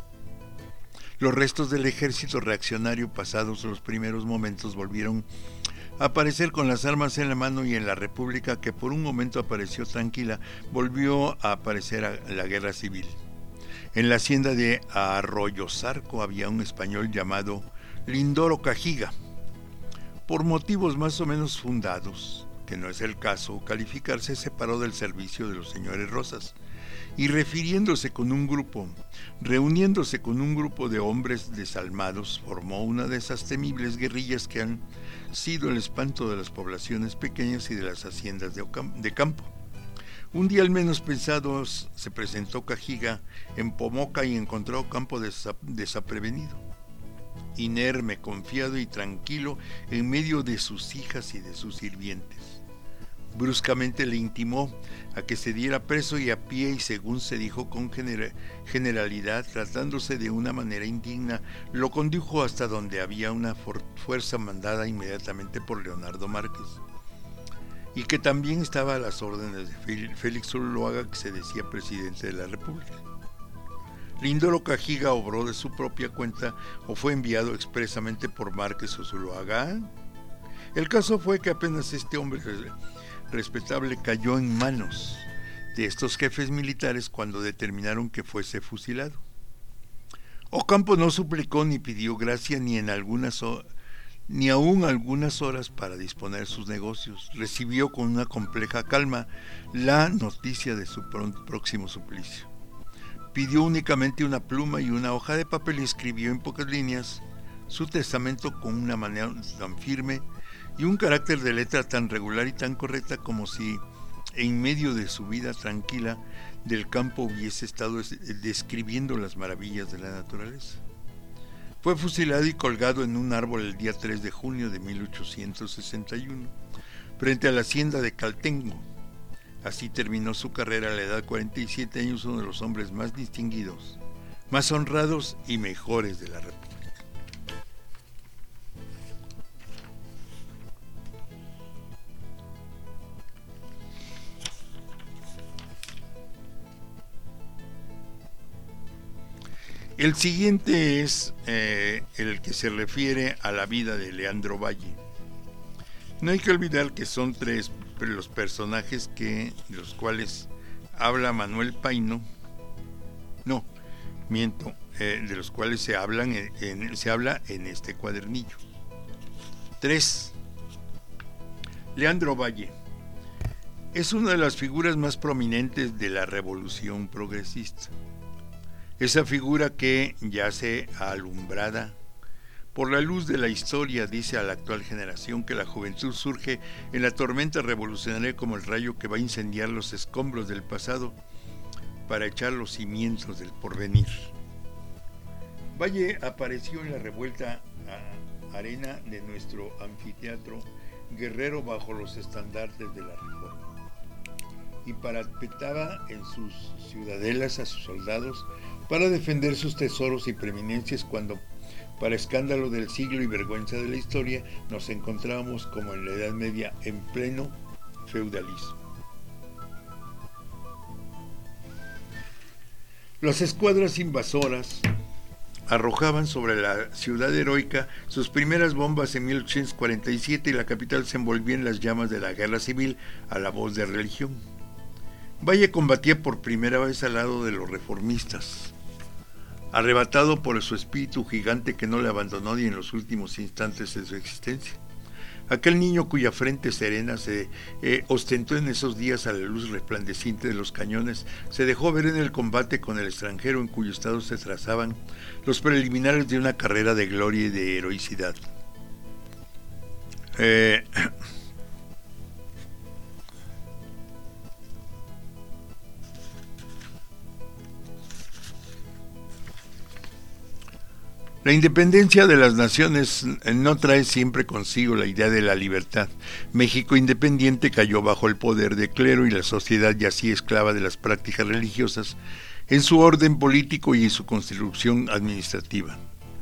D: Los restos del ejército reaccionario, pasados los primeros momentos, volvieron a aparecer con las armas en la mano, y en la República, que por un momento apareció tranquila, volvió a aparecer la guerra civil. En la hacienda de Arroyo Zarco había un español llamado Lindoro Cajiga. Por motivos más o menos fundados, que no es el caso calificar, se separó del servicio de los señores Rosas y refiriéndose con un grupo, reuniéndose con un grupo de hombres desalmados, formó una de esas temibles guerrillas que han sido el espanto de las poblaciones pequeñas y de las haciendas de, de campo. Un día al menos pensado se presentó Cajiga en Pomoca y encontró a Ocampo desa desaprevenido, inerme, confiado y tranquilo en medio de sus hijas y de sus sirvientes. Bruscamente le intimó a que se diera preso y a pie, y según se dijo con gener generalidad, tratándose de una manera indigna, lo condujo hasta donde había una fuerza mandada inmediatamente por Leonardo Márquez, y que también estaba a las órdenes de Félix Zuloaga, que se decía presidente de la República. Lindoro Cajiga obró de su propia cuenta o fue enviado expresamente por Márquez o Zuloaga. El caso fue que apenas este hombre respetable cayó en manos de estos jefes militares cuando determinaron que fuese fusilado. Ocampo no suplicó ni pidió gracia ni en algunas ni aún algunas horas para disponer sus negocios. Recibió con una compleja calma la noticia de su próximo suplicio. Pidió únicamente una pluma y una hoja de papel y escribió en pocas líneas su testamento con una manera tan firme y un carácter de letra tan regular y tan correcta como si en medio de su vida tranquila del campo hubiese estado describiendo las maravillas de la naturaleza. Fue fusilado y colgado en un árbol el día tres de junio de mil ochocientos sesenta y uno, frente a la hacienda de Caltengo. Así terminó su carrera a la edad de cuarenta y siete años, uno de los hombres más distinguidos, más honrados y mejores de la República. El siguiente es eh, el que se refiere a la vida de Leandro Valle. No hay que olvidar que son tres los personajes que, de los cuales habla Manuel Paino, no, miento, eh, de los cuales se, hablan en, en, se habla en este cuadernillo. Tres. Leandro Valle es una de las figuras más prominentes de la revolución progresista. Esa figura que yace alumbrada por la luz de la historia, dice a la actual generación que la juventud surge en la tormenta revolucionaria como el rayo que va a incendiar los escombros del pasado para echar los cimientos del porvenir. Valle apareció en la revuelta arena de nuestro anfiteatro guerrero bajo los estandartes de la Reforma y parapetaba en sus ciudadelas a sus soldados para defender sus tesoros y preeminencias cuando, para escándalo del siglo y vergüenza de la historia, nos encontrábamos como en la Edad Media en pleno feudalismo. Las escuadras invasoras arrojaban sobre la ciudad heroica sus primeras bombas en mil ochocientos cuarenta y siete y la capital se envolvía en las llamas de la guerra civil a la voz de religión. Valle combatía por primera vez al lado de los reformistas, arrebatado por su espíritu gigante que no le abandonó ni en los últimos instantes de su existencia. Aquel niño cuya frente serena se eh, ostentó en esos días a la luz resplandeciente de los cañones, se dejó ver en el combate con el extranjero en cuyo estado se trazaban los preliminares de una carrera de gloria y de heroicidad. Eh, La independencia de las naciones no trae siempre consigo la idea de la libertad. México independiente cayó bajo el poder del clero y la sociedad yacía esclava de las prácticas religiosas en su orden político y en su construcción administrativa.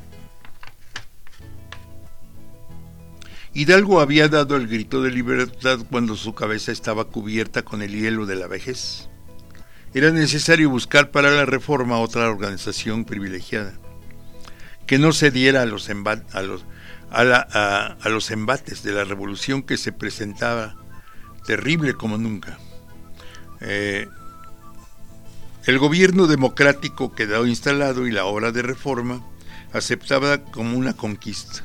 D: Hidalgo había dado el grito de libertad cuando su cabeza estaba cubierta con el hielo de la vejez. Era necesario buscar para la reforma otra organización privilegiada, que no cediera a los, embat- a, los, a, la, a, a los embates de la revolución que se presentaba terrible como nunca. Eh, el gobierno democrático quedó instalado y la obra de reforma aceptada como una conquista.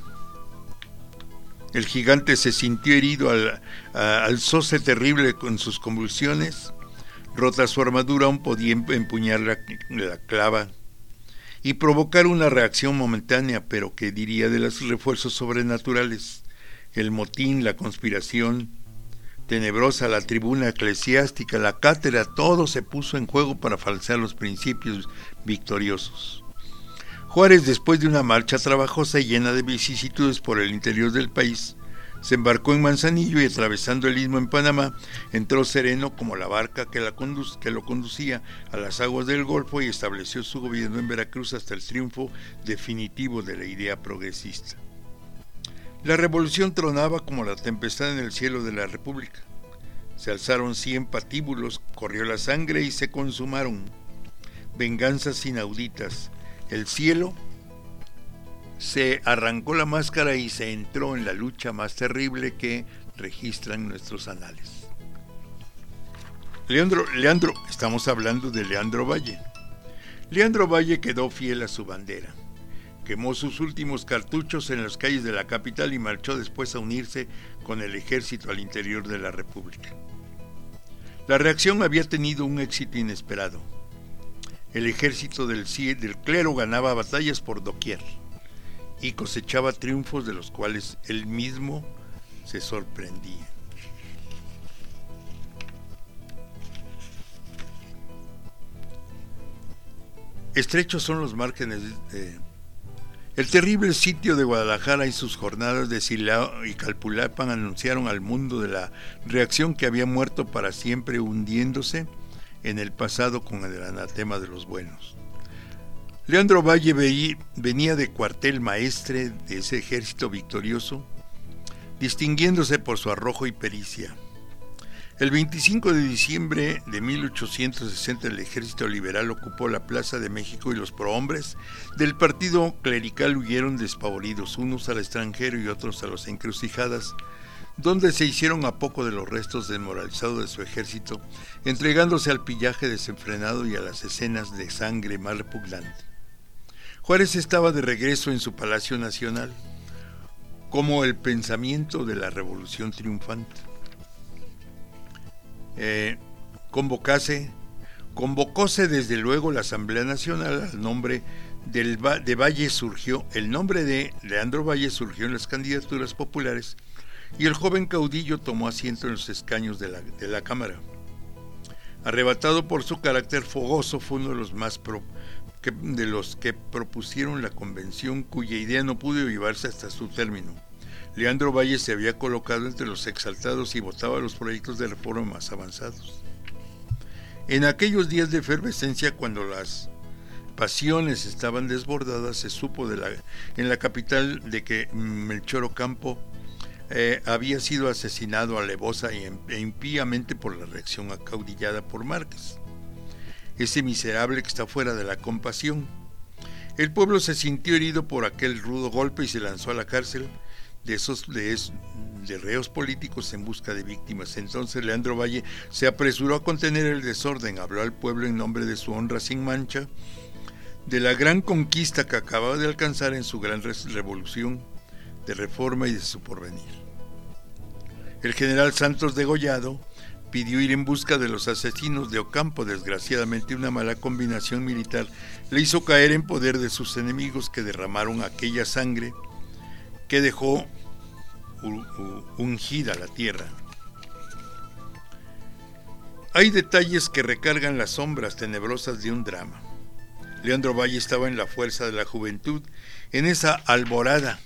D: El gigante se sintió herido, al, a, alzóse terrible con sus convulsiones, rota su armadura aún podía empuñar la, la clava y provocar una reacción momentánea, pero que diría de los refuerzos sobrenaturales, el motín, la conspiración tenebrosa, la tribuna eclesiástica, la cátedra, todo se puso en juego para falsear los principios victoriosos. Juárez, después de una marcha trabajosa y llena de vicisitudes por el interior del país, se embarcó en Manzanillo y atravesando el istmo en Panamá, entró sereno como la barca que, la condu- que lo conducía a las aguas del Golfo y estableció su gobierno en Veracruz hasta el triunfo definitivo de la idea progresista. La revolución tronaba como la tempestad en el cielo de la República. Se alzaron cien patíbulos, corrió la sangre y se consumaron venganzas inauditas. El cielo se arrancó la máscara y se entró en la lucha más terrible que registran nuestros anales. Leandro, Leandro, estamos hablando de Leandro Valle. Leandro Valle quedó fiel a su bandera. Quemó sus últimos cartuchos en las calles de la capital y marchó después a unirse con el ejército al interior de la República. La reacción había tenido un éxito inesperado. El ejército del, del clero ganaba batallas por doquier y cosechaba triunfos de los cuales él mismo se sorprendía. Estrechos son los márgenes de... El terrible sitio de Guadalajara y sus jornadas de Silao y Calpulapan anunciaron al mundo de la reacción que había muerto para siempre, hundiéndose en el pasado con el anatema de los buenos. Leandro Valle venía de cuartel maestre de ese ejército victorioso, distinguiéndose por su arrojo y pericia. El veinticinco de diciembre de mil ochocientos sesenta el ejército liberal ocupó la Plaza de México y los prohombres del partido clerical huyeron despavoridos, unos al extranjero y otros a las encrucijadas, donde se hicieron a poco de los restos desmoralizados de su ejército, entregándose al pillaje desenfrenado y a las escenas de sangre más repugnante. Juárez estaba de regreso en su Palacio Nacional, como el pensamiento de la revolución triunfante. Eh, convocase, convocóse desde luego la Asamblea Nacional. Al nombre del, de Valle surgió, el nombre de Leandro Valle surgió en las candidaturas populares y el joven caudillo tomó asiento en los escaños de la, de la Cámara. Arrebatado por su carácter fogoso, fue uno de los más pro, que, de los que propusieron la convención, cuya idea no pudo llevarse hasta su término. Leandro Valle se había colocado entre los exaltados y votaba los proyectos de reforma más avanzados. En aquellos días de efervescencia, cuando las pasiones estaban desbordadas, se supo de la, en la capital de que Melchor Ocampo eh, había sido asesinado alevosa e impíamente por la reacción acaudillada por Márquez, ese miserable que está fuera de la compasión. El pueblo se sintió herido por aquel rudo golpe y se lanzó a la cárcel de esos de, de reos políticos en busca de víctimas. Entonces Leandro Valle se apresuró a contener el desorden, habló al pueblo en nombre de su honra sin mancha, de la gran conquista que acababa de alcanzar en su gran revolución de reforma y de su porvenir. El general Santos degollado pidió ir en busca de los asesinos de Ocampo. Desgraciadamente, una mala combinación militar le hizo caer en poder de sus enemigos, que derramaron aquella sangre que dejó ungida la tierra. Hay detalles que recargan las sombras tenebrosas de un drama. Leandro Valle estaba en la fuerza de la juventud, en esa alborada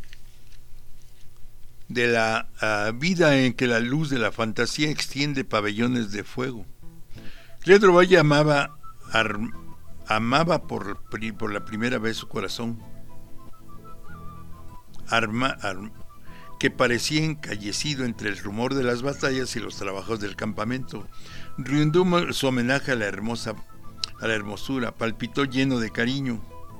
D: de la uh, vida en que la luz de la fantasía extiende pabellones de fuego. Leandro Valle amaba, ar, amaba por, por la primera vez su corazón, arma, arma, que parecía encallecido entre el rumor de las batallas y los trabajos del campamento. Rindó su homenaje a la hermosa, a la hermosura, palpitó lleno de cariño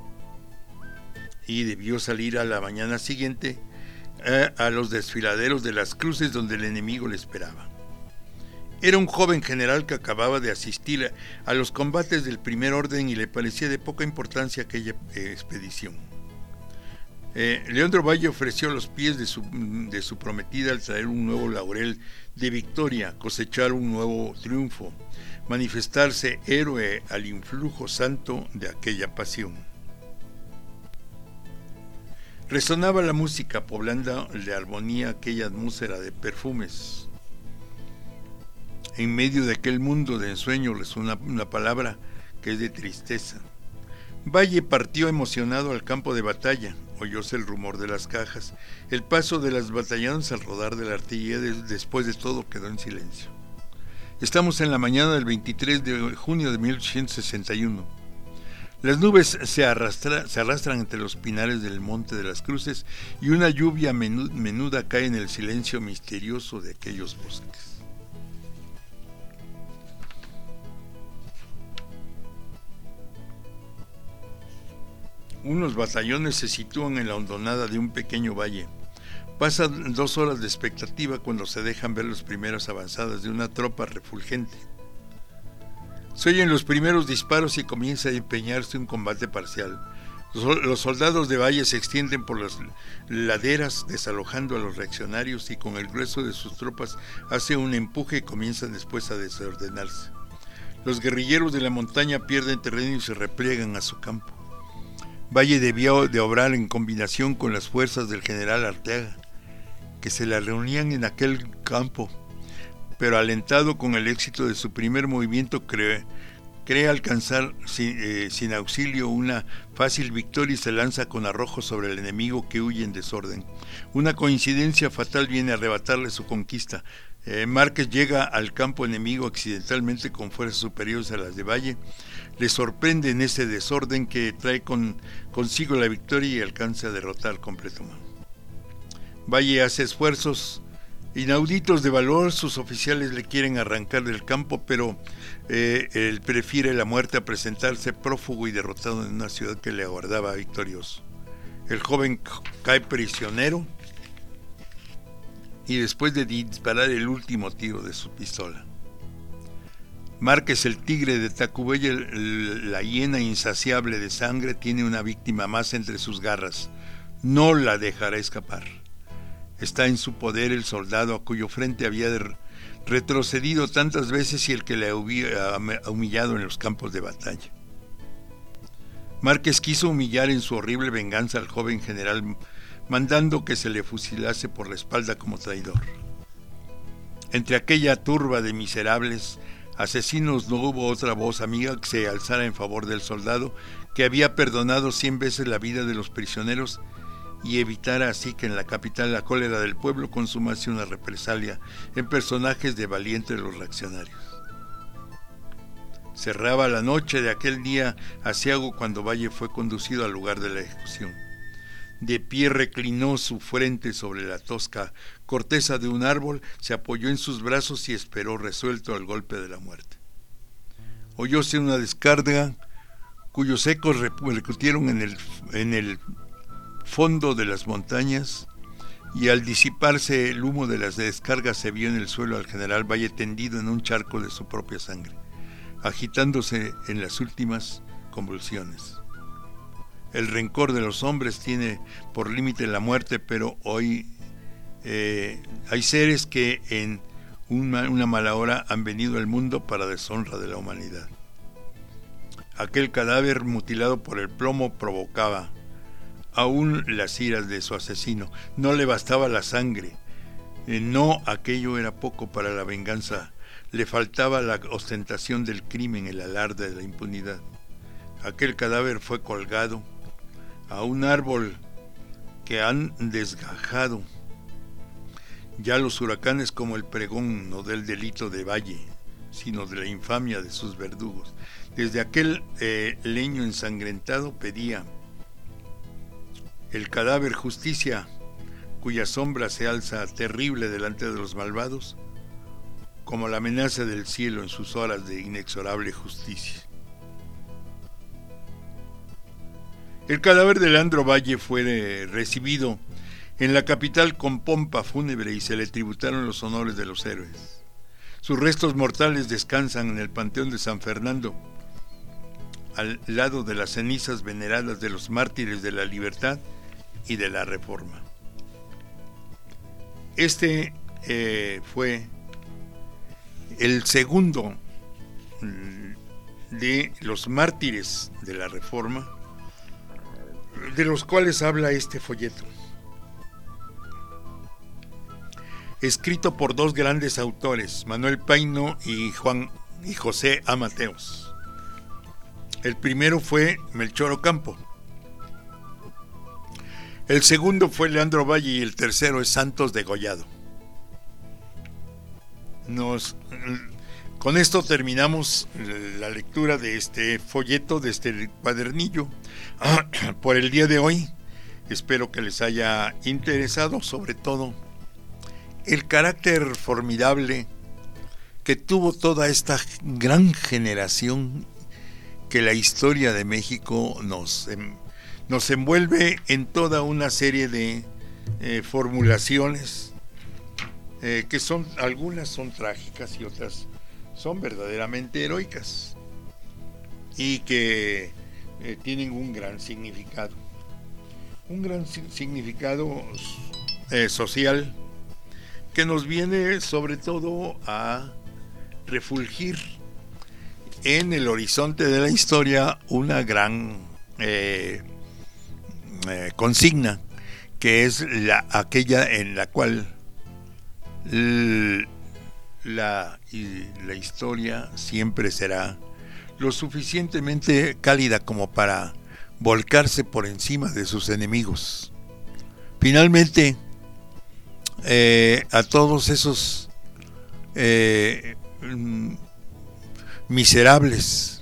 D: y debió salir a la mañana siguiente a, a los desfiladeros de las cruces, donde el enemigo le esperaba. Era un joven general que acababa de asistir a, a los combates del primer orden y le parecía de poca importancia aquella eh, expedición. Eh, Leandro Valle ofreció los pies de su, de su prometida al traer un nuevo laurel de victoria, cosechar un nuevo triunfo, manifestarse héroe al influjo santo de aquella pasión. Resonaba la música, poblando de armonía aquella atmósfera de perfumes. En medio de aquel mundo de ensueño resonó una palabra que es de tristeza. Valle partió emocionado al campo de batalla. Oyóse el rumor de las cajas, el paso de las batallanas al rodar de la artillería. De, después de todo quedó en silencio. Estamos en la mañana del veintitrés de junio de mil ochocientos sesenta y uno. Las nubes se, arrastra, se arrastran entre los pinares del Monte de las Cruces y una lluvia menuda, menuda cae en el silencio misterioso de aquellos bosques. Unos batallones se sitúan en la hondonada de un pequeño valle. Pasan dos horas de expectativa cuando se dejan ver las primeras avanzadas de una tropa refulgente. Se oyen los primeros disparos y comienza a empeñarse un combate parcial. Los soldados de Valle se extienden por las laderas desalojando a los reaccionarios y con el grueso de sus tropas hace un empuje y comienzan después a desordenarse. Los guerrilleros de la montaña pierden terreno y se repliegan a su campo. Valle debió de obrar en combinación con las fuerzas del general Arteaga, que se la reunían en aquel campo, pero alentado con el éxito de su primer movimiento, cree, cree alcanzar sin, eh, sin auxilio una fácil victoria y se lanza con arrojo sobre el enemigo, que huye en desorden. Una coincidencia fatal viene a arrebatarle su conquista. Eh, Márquez llega al campo enemigo accidentalmente con fuerzas superiores a las de Valle. Le sorprende en ese desorden que trae con, consigo la victoria y alcanza a derrotar completamente. Valle hace esfuerzos inauditos de valor. Sus oficiales le quieren arrancar del campo, pero eh, él prefiere la muerte a presentarse prófugo y derrotado en una ciudad que le aguardaba victorioso. El joven cae prisionero y después de disparar el último tiro de su pistola. Márquez, el tigre de Tacubaya, la hiena insaciable de sangre, tiene una víctima más entre sus garras. No la dejará escapar. Está en su poder el soldado a cuyo frente había retrocedido tantas veces y el que le había humillado en los campos de batalla. Márquez quiso humillar en su horrible venganza al joven general, mandando que se le fusilase por la espalda como traidor. Entre aquella turba de miserables asesinos no hubo otra voz amiga que se alzara en favor del soldado, que había perdonado cien veces la vida de los prisioneros y evitara así que en la capital la cólera del pueblo consumase una represalia en personajes de valientes los reaccionarios. Cerraba la noche de aquel día aciago cuando Valle fue conducido al lugar de la ejecución. De pie reclinó su frente sobre la tosca corteza de un árbol, se apoyó en sus brazos y esperó resuelto al golpe de la muerte. Oyóse una descarga cuyos ecos repercutieron en el, en el fondo de las montañas, y al disiparse el humo de las descargas se vio en el suelo al general Valle tendido en un charco de su propia sangre, agitándose en las últimas convulsiones. El rencor de los hombres tiene por límite la muerte, pero hoy eh, hay seres que en una, una mala hora han venido al mundo para deshonra de la humanidad. Aquel cadáver mutilado por el plomo provocaba aún las iras de su asesino. No le bastaba la sangre. Eh, no, aquello era poco para la venganza. Le faltaba la ostentación del crimen, el alarde de la impunidad. Aquel cadáver fue colgado a un árbol que han desgajado ya los huracanes como el pregón, no del delito de Valle, sino de la infamia de sus verdugos. Desde aquel eh, leño ensangrentado pedía el cadáver justicia, cuya sombra se alza terrible delante de los malvados, como la amenaza del cielo en sus horas de inexorable justicia. El cadáver de Leandro Valle fue recibido en la capital con pompa fúnebre y se le tributaron los honores de los héroes. Sus restos mortales descansan en el Panteón de San Fernando, al lado de las cenizas veneradas de los mártires de la libertad y de la reforma. Este eh, fue el segundo de los mártires de la reforma, de los cuales habla este folleto, escrito por dos grandes autores, Manuel Paino y Juan y José A. Mateos. El primero fue Melchor Ocampo, el segundo fue Leandro Valle y el tercero es Santos Degollado. Nos, con esto terminamos la lectura de este folleto, de este cuadernillo, por el día de hoy. Espero que les haya interesado, sobre todo el carácter formidable que tuvo toda esta gran generación que la historia de México nos, nos envuelve en toda una serie de eh, formulaciones eh, que son, algunas son trágicas y otras son verdaderamente heroicas y que eh, tienen un gran significado, un gran significado eh, social que nos viene sobre todo a refulgir en el horizonte de la historia una gran eh, eh, consigna, que es la, aquella en la cual l, la, y la historia siempre será lo suficientemente cálida como para volcarse por encima de sus enemigos. Finalmente, eh, a todos esos eh, miserables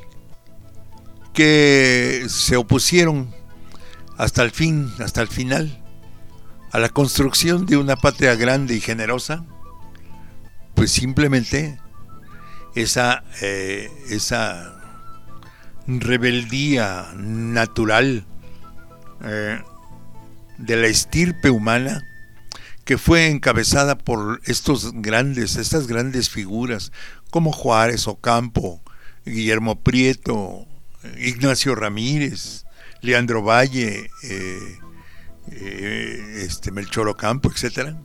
D: que se opusieron hasta el fin, hasta el final, a la construcción de una patria grande y generosa, pues simplemente esa, eh, esa rebeldía natural eh, de la estirpe humana que fue encabezada por estos grandes, estas grandes figuras como Juárez, Ocampo, Guillermo Prieto, Ignacio Ramírez, Leandro Valle, eh, eh, este Melchor Ocampo, etcétera.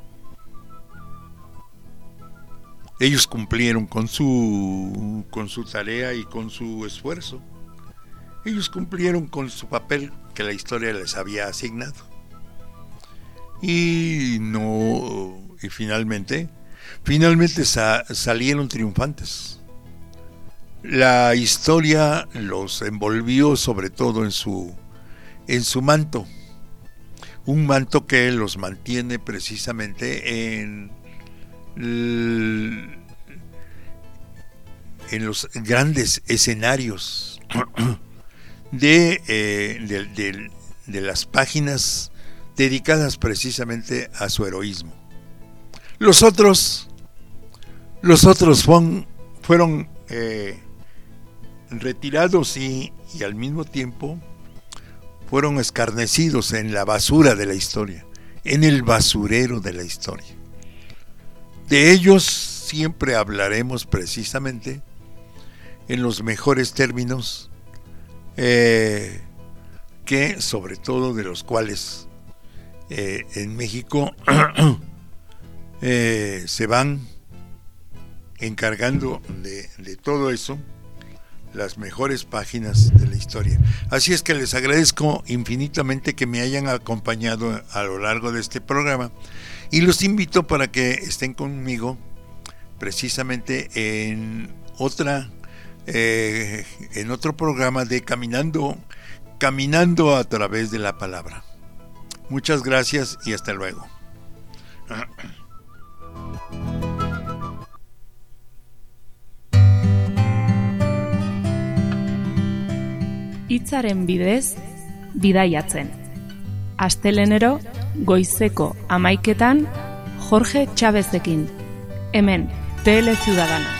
D: Ellos cumplieron con su con su tarea y con su esfuerzo. Ellos cumplieron con su papel que la historia les había asignado. Y no y finalmente finalmente sa, salieron triunfantes. La historia los envolvió sobre todo en su en su manto, un manto que los mantiene precisamente en en los grandes escenarios de, eh, de, de, de las páginas dedicadas precisamente a su heroísmo. Los otros, los otros fueron, fueron eh, retirados y, y al mismo tiempo fueron escarnecidos en la basura de la historia, en el basurero de la historia. De ellos siempre hablaremos precisamente en los mejores términos, eh, que sobre todo de los cuales eh, en México eh, se van encargando de, de todo eso las mejores páginas de la historia. Así es que les agradezco infinitamente que me hayan acompañado a lo largo de este programa y los invito para que estén conmigo precisamente en otra eh, en otro programa de Caminando Caminando a través de la palabra. Muchas gracias y hasta luego.
A: Hitzaren bidez, bidaiatzen. Astelenero, goizeko hamaiketan, Jorge Chavezekin. Hemen, Tele Ciudadana.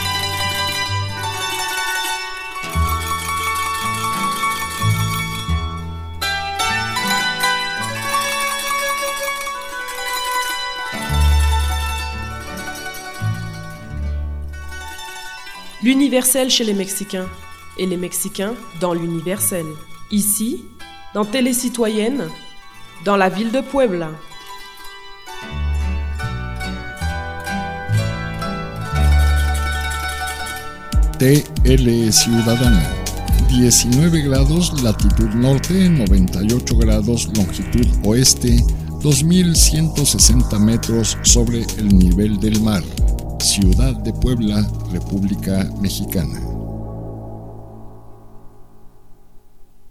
B: L'universel chez les Mexicains, et les Mexicains dans l'universel. Ici, dans Télé Citoyenne, dans la ville de Puebla.
C: T L Ciudadana, diecinueve grados latitud norte, noventa y ocho grados longitud oeste, dos mil ciento sesenta metros sobre el nivel del mar. Ciudad de Puebla, República Mexicana.